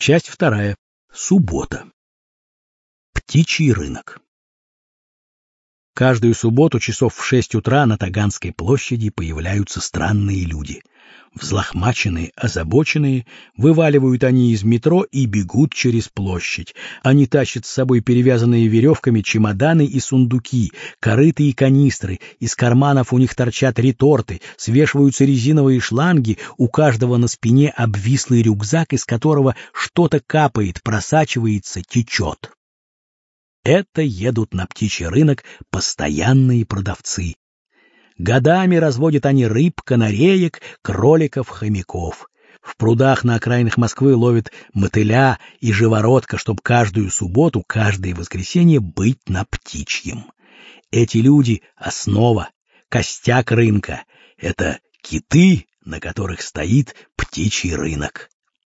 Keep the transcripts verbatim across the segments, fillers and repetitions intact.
Часть вторая. Суббота. Птичий рынок. Каждую субботу часов в шесть утра на Таганской площади появляются странные люди. Взлохмаченные, озабоченные, вываливают они из метро и бегут через площадь. Они тащат с собой перевязанные веревками чемоданы и сундуки, корыты и канистры, из карманов у них торчат реторты, свешиваются резиновые шланги, у каждого на спине обвислый рюкзак, из которого что-то капает, просачивается, течет. Это едут на птичий рынок постоянные продавцы. Годами разводят они рыб, канареек, кроликов, хомяков. В прудах на окраинах Москвы ловят мотыля и живородка, чтобы каждую субботу, каждое воскресенье быть на птичьем. Эти люди — основа, костяк рынка. Это киты, на которых стоит птичий рынок.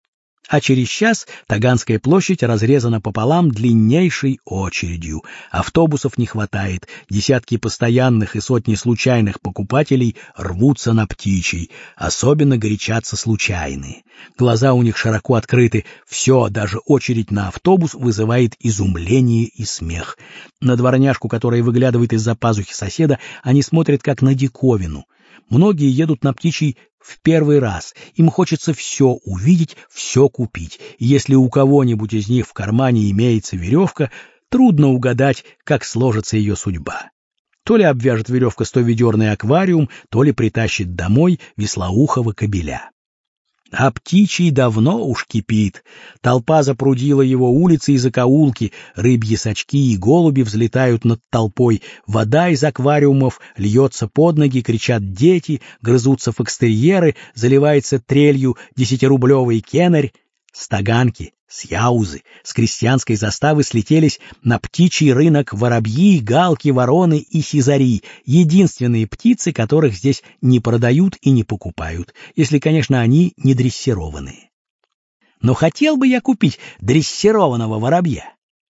А через час Таганская площадь разрезана пополам длиннейшей очередью. Автобусов не хватает, десятки постоянных и сотни случайных покупателей рвутся на птичий, особенно горячатся случайные. Глаза у них широко открыты, все, даже очередь на автобус вызывает изумление и смех. На дворняжку, которая выглядывает из-за пазухи соседа, они смотрят как на диковину. Многие едут на птичий в первый раз, им хочется все увидеть, все купить. И если у кого-нибудь из них в кармане имеется веревка, трудно угадать, как сложится ее судьба. То ли обвяжет веревка сто-ведерный аквариум, то ли притащит домой веслоухого кобеля. А птичий давно уж кипит. Толпа запрудила его улицы и закоулки, рыбьи сачки и голуби взлетают над толпой, вода из аквариумов льется под ноги, кричат дети, грызутся фокстерьеры, заливается трелью десятирублевый кенарь. С Таганки, с Яузы, с крестьянской заставы слетелись на птичий рынок воробьи, галки, вороны и сизари, единственные птицы, которых здесь не продают и не покупают, если, конечно, они не дрессированные. Но хотел бы я купить дрессированного воробья.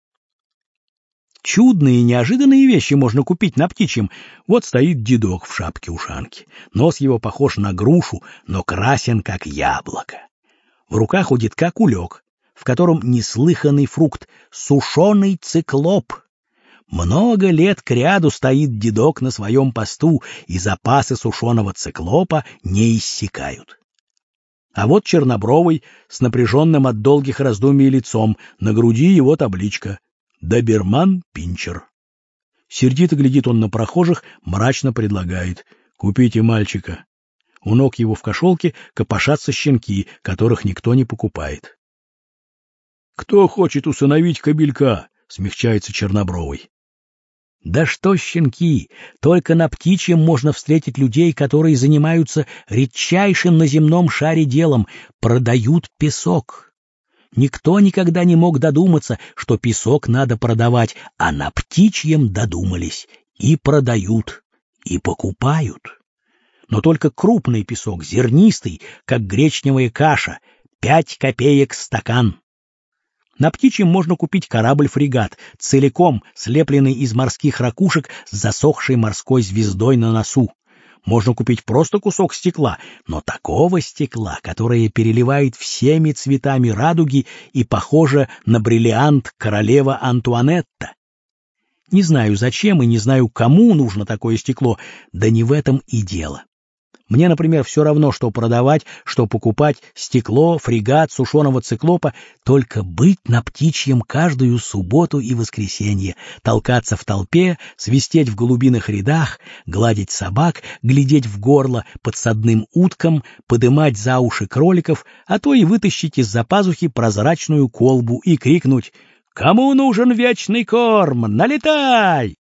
Чудные и неожиданные вещи можно купить на птичьем. Вот стоит дедок в шапке-ушанке. Нос его похож на грушу, но красен, как яблоко. В руках у дедка кулек, в котором неслыханный фрукт — сушеный циклоп. Много лет кряду стоит дедок на своем посту, и запасы сушеного циклопа не иссякают. А вот чернобровый, с напряженным от долгих раздумий лицом, на груди его табличка «Доберман Пинчер». Сердито глядит он на прохожих, мрачно предлагает: «Купите мальчика». У ног его в кошелке копошатся щенки, которых никто не покупает. «Кто хочет усыновить кобелька?» — смягчается чернобровый. Да что щенки, только на птичьем можно встретить людей, которые занимаются редчайшим на земном шаре делом — продают песок. Никто никогда не мог додуматься, что песок надо продавать, а на птичьем додумались и продают, и покупают. Но только крупный песок, зернистый, как гречневая каша, пять копеек стакан. На птичьем можно купить корабль-фрегат, целиком слепленный из морских ракушек с засохшей морской звездой на носу. Можно купить просто кусок стекла, но такого стекла, которое переливает всеми цветами радуги и похоже на бриллиант королева Антуанетта. Не знаю зачем и не знаю, кому нужно такое стекло, да не в этом и дело. Мне, например, все равно, что продавать, что покупать стекло, фрегат, сушеного циклопа, только быть на птичьем каждую субботу и воскресенье, толкаться в толпе, свистеть в голубиных рядах, гладить собак, глядеть в горло подсадным уткам, подымать за уши кроликов, а то и вытащить из-за пазухи прозрачную колбу и крикнуть: «Кому нужен вечный корм? Налетай!»